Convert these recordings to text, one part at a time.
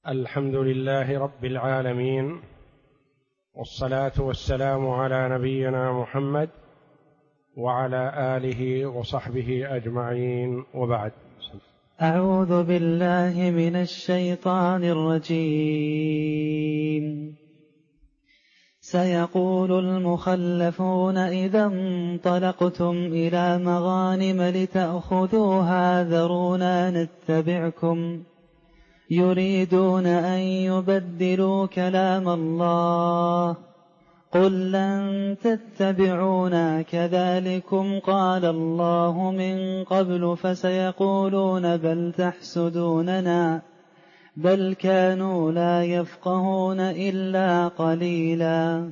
الحمد لله رب العالمين، والصلاة والسلام على نبينا محمد وعلى آله وصحبه أجمعين، وبعد. أعوذ بالله من الشيطان الرجيم. سيقول المخلفون إذا انطلقتم إلى مغانم لتأخذوها ذرونا نتبعكم يريدون أن يبدلوا كلام الله قل لن تتبعونا كذلكم قال الله من قبل فسيقولون بل تحسدوننا بل كانوا لا يفقهون إلا قليلا.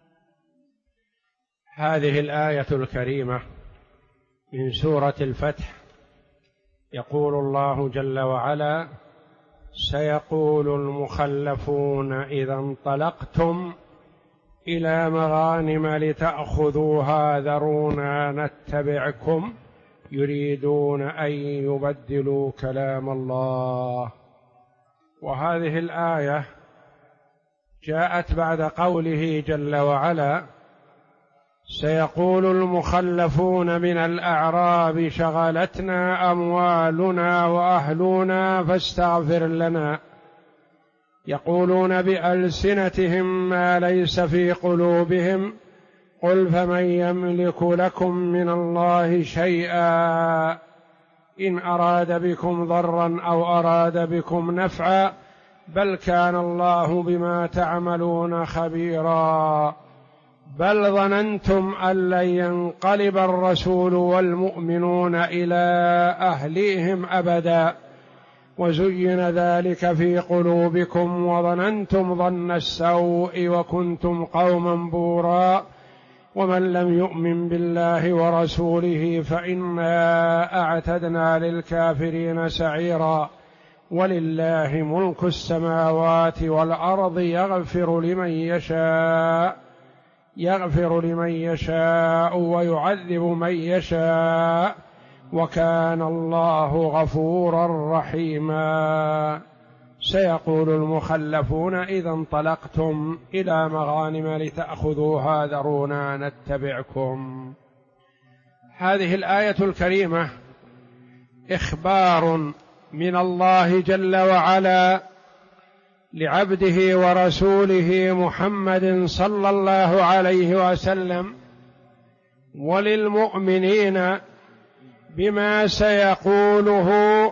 هذه الآية الكريمة من سورة الفتح يقول الله جل وعلا: سيقول المخلفون إذا انطلقتم إلى مغانم لتأخذوها ذرونا نتبعكم يريدون أن يبدلوا كلام الله. وهذه الآية جاءت بعد قوله جل وعلا: سيقول المخلفون من الأعراب شغلتنا أموالنا وأهلنا فاستغفر لنا. يقولون بألسنتهم ما ليس في قلوبهم قل فمن يملك لكم من الله شيئا إن أراد بكم ضرا أو أراد بكم نفعا بل كان الله بما تعملون خبيرا بل ظننتم أن لن ينقلب الرسول والمؤمنون إلى أهليهم أبدا وزين ذلك في قلوبكم وظننتم ظن السوء وكنتم قوما بورا ومن لم يؤمن بالله ورسوله فإنا أعتدنا للكافرين سعيرا ولله ملك السماوات والأرض يغفر لمن يشاء ويعذب من يشاء وكان الله غفورا رحيما. سيقول المخلفون إذا انطلقتم إلى مغانم لتأخذوها ذرونا نتبعكم. هذه الآية الكريمة إخبار من الله جل وعلا لعبده ورسوله محمد صلى الله عليه وسلم وللمؤمنين بما سيقوله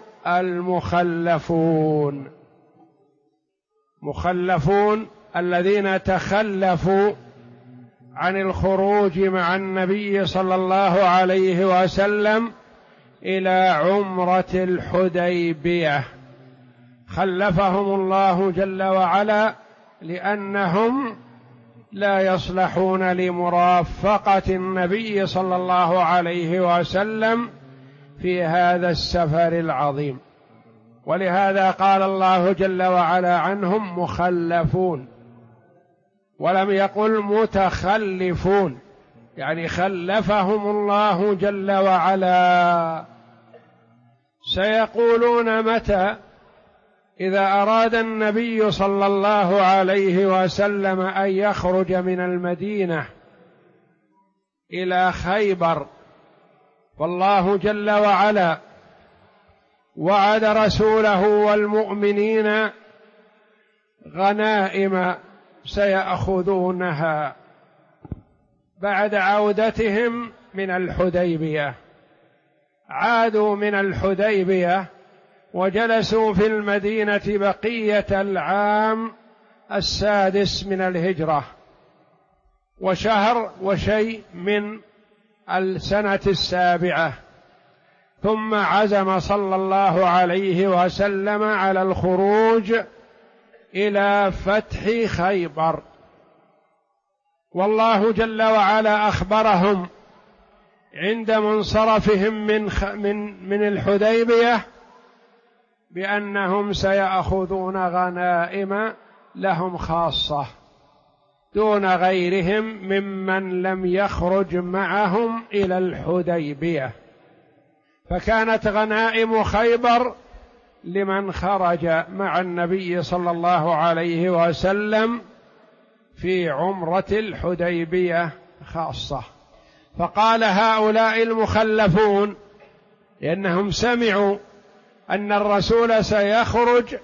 المخلفون الذين تخلفوا عن الخروج مع النبي صلى الله عليه وسلم إلى عمرة الحديبية. خلفهم الله جل وعلا لأنهم لا يصلحون لمرافقة النبي صلى الله عليه وسلم في هذا السفر العظيم، ولهذا قال الله جل وعلا عنهم مخلفون ولم يقل متخلفون، يعني خلفهم الله جل وعلا. سيقولون متى؟ إذا أراد النبي صلى الله عليه وسلم أن يخرج من المدينة إلى خيبر، والله جل وعلا وعد رسوله والمؤمنين غنائم سيأخذونها بعد عودتهم من الحديبية. عادوا من الحديبية وجلسوا في المدينة بقية العام 6 من الهجرة وشهر وشيء من السنة 7، ثم عزم صلى الله عليه وسلم على الخروج إلى فتح خيبر. والله جل وعلا أخبرهم عند منصرفهم من الحديبية بأنهم سيأخذون غنائم لهم خاصة دون غيرهم ممن لم يخرج معهم إلى الحديبية. فكانت غنائم خيبر لمن خرج مع النبي صلى الله عليه وسلم في عمرة الحديبية خاصة. فقال هؤلاء المخلفون لأنهم سمعوا أن الرسول سيخرج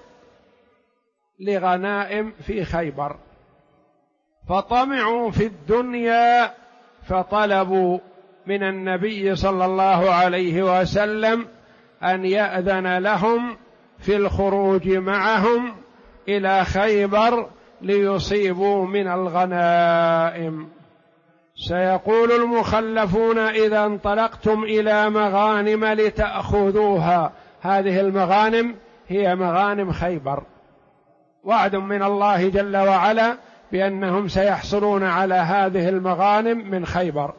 لغنائم في خيبر، فطمعوا في الدنيا فطلبوا من النبي صلى الله عليه وسلم أن يأذن لهم في الخروج معهم إلى خيبر ليصيبوا من الغنائم. سيقول المخلفون إذا انطلقتم إلى مغانم لتأخذوها، هذه المغانم هي مغانم خيبر، وعد من الله جل وعلا بأنهم سيحصلون على هذه المغانم من خيبر.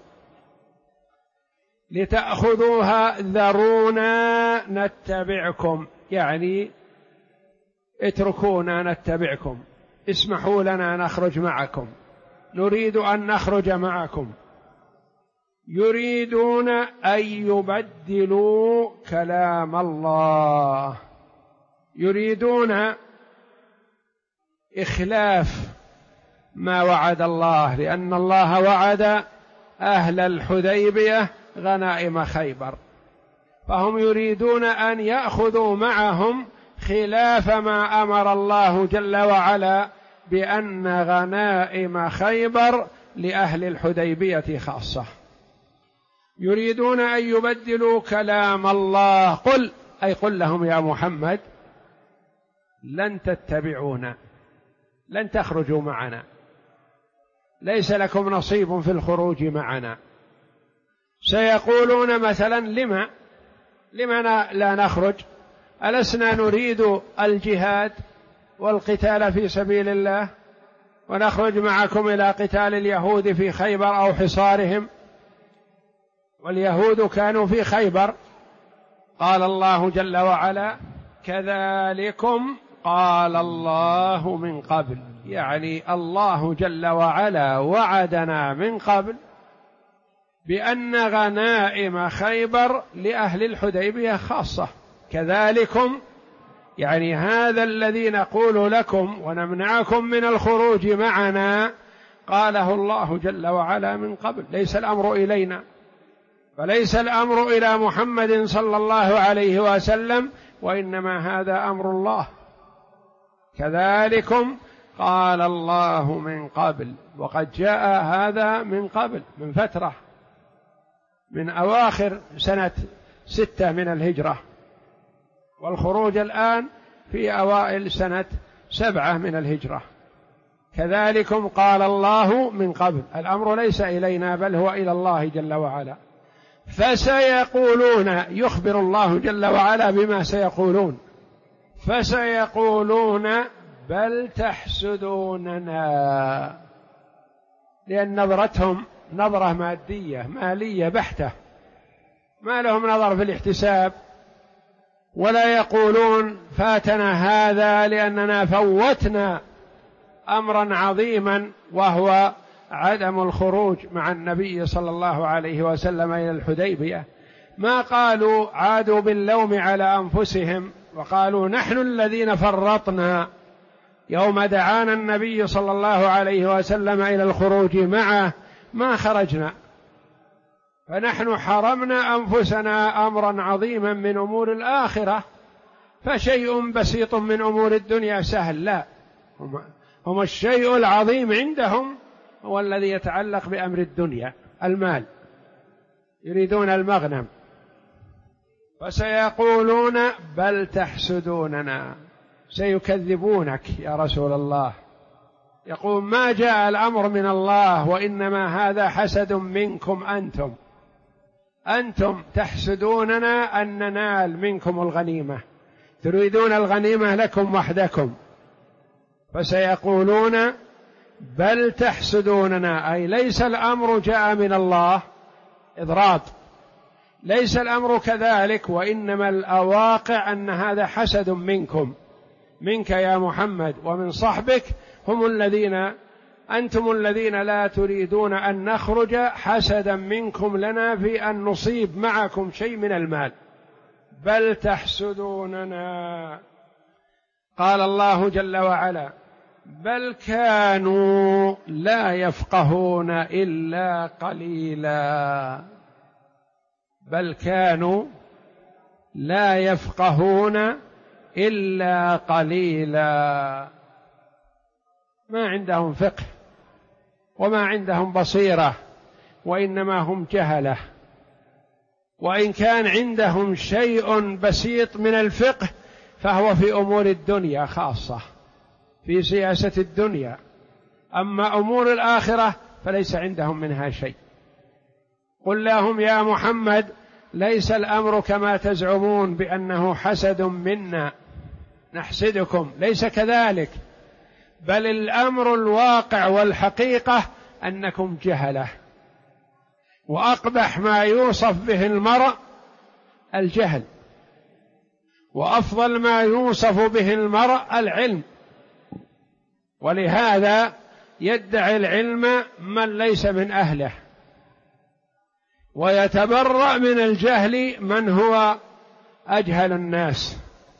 لتأخذوها ذرونا نتبعكم، يعني اتركونا نتبعكم، اسمحوا لنا نخرج معكم، نريد أن نخرج معكم. يريدون أن يبدلوا كلام الله، يريدون إخلاف ما وعد الله، لأن الله وعد أهل الحديبية غنائم خيبر، فهم يريدون أن يأخذوا معهم خلاف ما أمر الله جل وعلا بأن غنائم خيبر لأهل الحديبية خاصة. يريدون أن يبدلوا كلام الله. قل، أي قل لهم يا محمد لن تتبعونا، لن تخرجوا معنا، ليس لكم نصيب في الخروج معنا. سيقولون مثلا لما لا نخرج؟ ألسنا نريد الجهاد والقتال في سبيل الله ونخرج معكم إلى قتال اليهود في خيبر أو حصارهم؟ واليهود كانوا في خيبر. قال الله جل وعلا كذلكم قال الله من قبل، يعني الله جل وعلا وعدنا من قبل بأن غنائم خيبر لأهل الحديبية خاصة. كذلكم يعني هذا الذي نقول لكم ونمنعكم من الخروج معنا قاله الله جل وعلا من قبل، ليس الأمر إلينا، فليس الأمر إلى محمد صلى الله عليه وسلم، وإنما هذا أمر الله. كذلكم قال الله من قبل، وقد جاء هذا من قبل من فترة، من أواخر سنة 6 من الهجرة، والخروج الآن في أوائل سنة 7 من الهجرة. كذلكم قال الله من قبل، الأمر ليس إلينا بل هو إلى الله جل وعلا. فسيقولون، يخبر الله جل وعلا بما سيقولون، فسيقولون بل تحسدوننا، لأن نظرتهم نظرة مادية مالية بحتة، ما لهم نظر في الاحتساب، ولا يقولون فاتنا هذا لأننا فوتنا أمرا عظيما وهو عدم الخروج مع النبي صلى الله عليه وسلم إلى الحديبية. ما قالوا عادوا باللوم على أنفسهم وقالوا نحن الذين فرطنا يوم دعانا النبي صلى الله عليه وسلم إلى الخروج معه ما خرجنا، فنحن حرمنا أنفسنا أمرا عظيما من أمور الآخرة، فشيء بسيط من أمور الدنيا سهل. لا، هم الشيء العظيم عندهم هو الذي يتعلق بأمر الدنيا، المال، يريدون المغنم. فسيقولون بل تحسدوننا، سيكذبونك يا رسول الله، يقول ما جاء الأمر من الله وإنما هذا حسد منكم أنتم تحسدوننا أن ننال منكم الغنيمة، تريدون الغنيمة لكم وحدكم. فسيقولون بل تحسدوننا، أي ليس الأمر جاء من الله، إضراب، ليس الأمر كذلك، وإنما الواقع أن هذا حسد منك يا محمد ومن صحبك، أنتم الذين لا تريدون أن نخرج حسدا منكم لنا في أن نصيب معكم شيء من المال، بل تحسدوننا. قال الله جل وعلا: بل كانوا لا يفقهون إلا قليلا. بل كانوا لا يفقهون إلا قليلا. ما عندهم فقه وما عندهم بصيرة، وإنما هم جهلة. وإن كان عندهم شيء بسيط من الفقه فهو في أمور الدنيا خاصة، في سياسة الدنيا. أما أمور الآخرة فليس عندهم منها شيء. قل لهم يا محمد: ليس الأمر كما تزعمون بأنه حسد منا نحسدكم، ليس كذلك، بل الأمر الواقع والحقيقة أنكم جهلة، وأقبح ما يوصف به المرء الجهل، وأفضل ما يوصف به المرء العلم. ولهذا يدعي العلم من ليس من أهله، ويتبرأ من الجهل من هو أجهل الناس.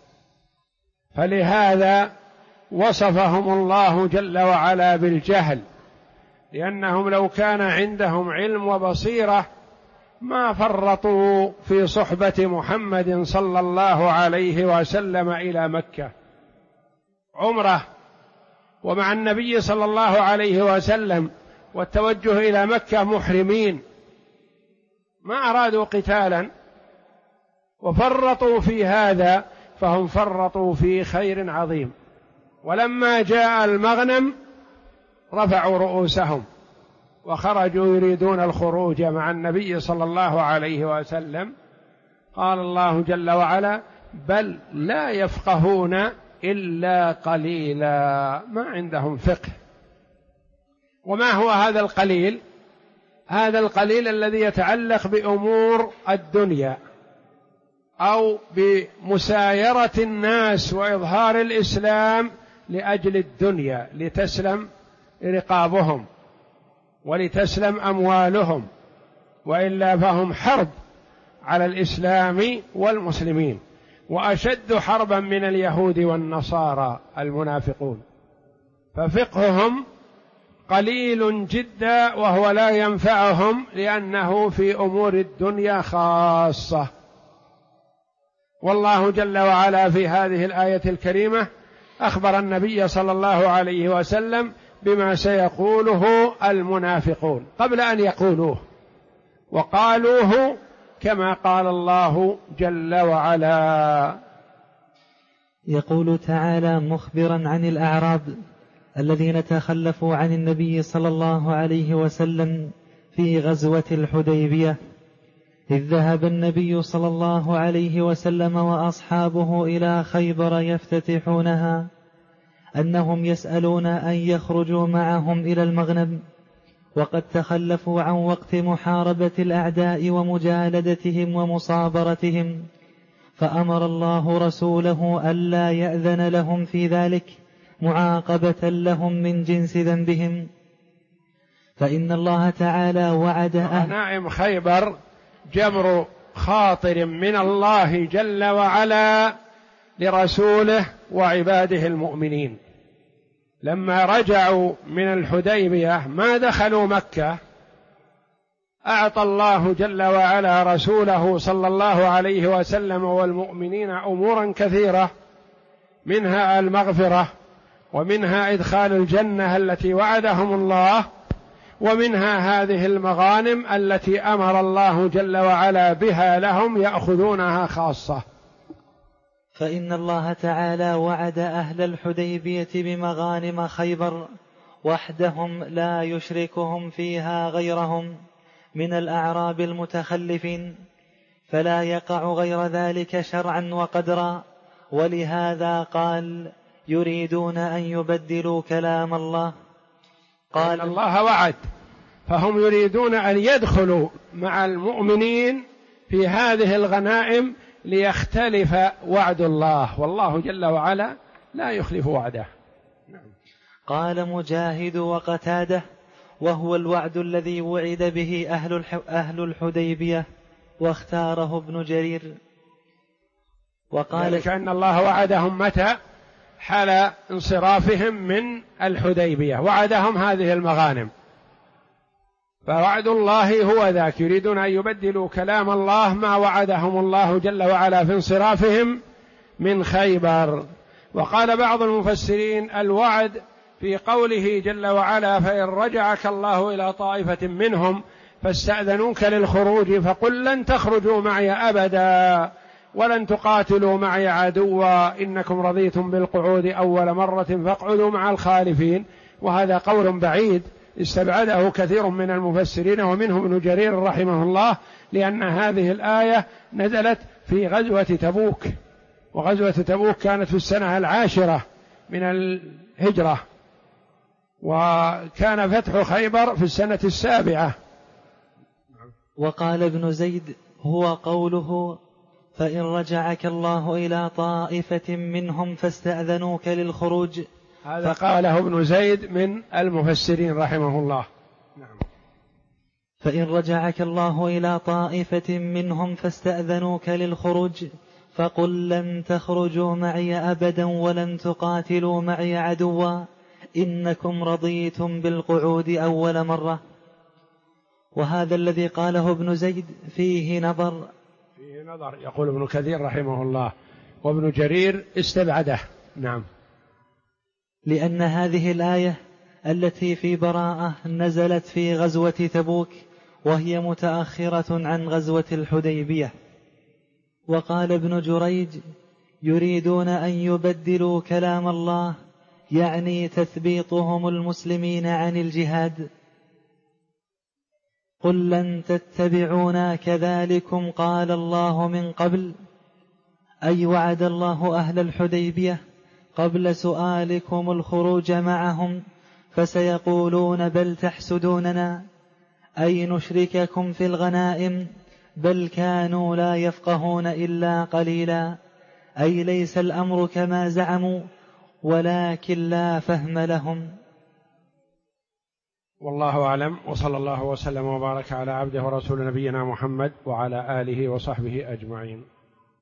فلهذا وصفهم الله جل وعلا بالجهل، لأنهم لو كان عندهم علم وبصيرة ما فرطوا في صحبة محمد صلى الله عليه وسلم إلى مكة عمرة ومع النبي صلى الله عليه وسلم، والتوجه إلى مكة محرمين، ما أرادوا قتالا وفرطوا في هذا، فهم فرطوا في خير عظيم. ولما جاء المغنم رفعوا رؤوسهم وخرجوا يريدون الخروج مع النبي صلى الله عليه وسلم. قال الله جل وعلا: بل لا يفقهون إلا قليلا. ما عندهم فقه. وما هو هذا القليل؟ هذا القليل الذي يتعلق بأمور الدنيا أو بمسايرة الناس وإظهار الإسلام لأجل الدنيا، لتسلم رقابهم ولتسلم أموالهم، وإلا فهم حرب على الإسلام والمسلمين، وأشد حربا من اليهود والنصارى المنافقون. ففقههم قليل جدا، وهو لا ينفعهم لأنه في أمور الدنيا خاصة. والله جل وعلا في هذه الآية الكريمة أخبر النبي صلى الله عليه وسلم بما سيقوله المنافقون قبل أن يقولوه، وقالوه كما قال الله جل وعلا. يقول تعالى مخبرا عن الأعراب الذين تخلفوا عن النبي صلى الله عليه وسلم في غزوة الحديبية، إذ ذهب النبي صلى الله عليه وسلم وأصحابه إلى خيبر يفتتحونها، أنهم يسألون أن يخرجوا معهم إلى المغنم، وقد تخلفوا عن وقت محاربة الأعداء ومجالدتهم ومصابرتهم، فأمر الله رسوله ألا يأذن لهم في ذلك معاقبة لهم من جنس ذنبهم. فإن الله تعالى وعد غنائم خيبر جبر خاطر من الله جل وعلا لرسوله وعباده المؤمنين. لما رجعوا من الحديبية ما دخلوا مكة، أعطى الله جل وعلا رسوله صلى الله عليه وسلم والمؤمنين أمورا كثيرة، منها المغفرة، ومنها إدخال الجنة التي وعدهم الله، ومنها هذه المغانم التي أمر الله جل وعلا بها لهم يأخذونها خاصة. فإن الله تعالى وعد أهل الحديبية بمغانم خيبر وحدهم لا يشركهم فيها غيرهم من الأعراب المتخلفين، فلا يقع غير ذلك شرعا وقدرا. ولهذا قال: يريدون أن يبدلوا كلام الله. قال الله وعد، فهم يريدون أن يدخلوا مع المؤمنين في هذه الغنائم ليختلف وعد الله، والله جل وعلا لا يخلف وعده. قال مجاهد وقتاده: وهو الوعد الذي وعد به أهل الحديبية، واختاره ابن جرير. وقال كأن الله وعدهم متى؟ حال انصرافهم من الحديبية، وعدهم هذه المغانم. فوعد الله هو ذاك، يريدون أن يبدلوا كلام الله ما وعدهم الله جل وعلا في انصرافهم من خيبر. وقال بعض المفسرين الوعد في قوله جل وعلا: فإن رجعك الله إلى طائفة منهم فاستأذنوك للخروج فقل لن تخرجوا معي أبدا ولن تقاتلوا معي عدوا إنكم رضيتم بالقعود أول مرة فاقعدوا مع الخالفين. وهذا قول بعيد استبعده كثير من المفسرين ومنهم ابن جرير رحمه الله، لأن هذه الآية نزلت في غزوة تبوك، وغزوة تبوك كانت في السنة 10 من الهجرة، وكان فتح خيبر في السنة 7. وقال ابن زيد هو قوله: فإن رجعك الله إلى طائفة منهم فاستأذنوك للخروج. هذا قاله ابن زيد من المفسرين رحمه الله. نعم. فإن رجعك الله إلى طائفة منهم فاستأذنوك للخروج فقل لن تخرجوا معي أبدا ولن تقاتلوا معي عدوا إنكم رضيتم بالقعود أول مرة. وهذا الذي قاله ابن زيد فيه نظر، يقول ابن كثير رحمه الله، وابن جرير استبعده. نعم. لأن هذه الآية التي في براءة نزلت في غزوة تبوك، وهي متأخرة عن غزوة الحديبية. وقال ابن جريج: يريدون أن يبدلوا كلام الله، يعني تثبيطهم المسلمين عن الجهاد. قل لن تتبعونا كذلكم قال الله من قبل، أي وعد الله أهل الحديبية قبل سؤالكم الخروج معهم، فسيقولون بل تحسدوننا، أي نشرككم في الغنائم، بل كانوا لا يفقهون إلا قليلا، أي ليس الأمر كما زعموا ولكن لا فهم لهم. والله أعلم، وصلى الله وسلم وبارك على عبده ورسول نبينا محمد وعلى آله وصحبه أجمعين.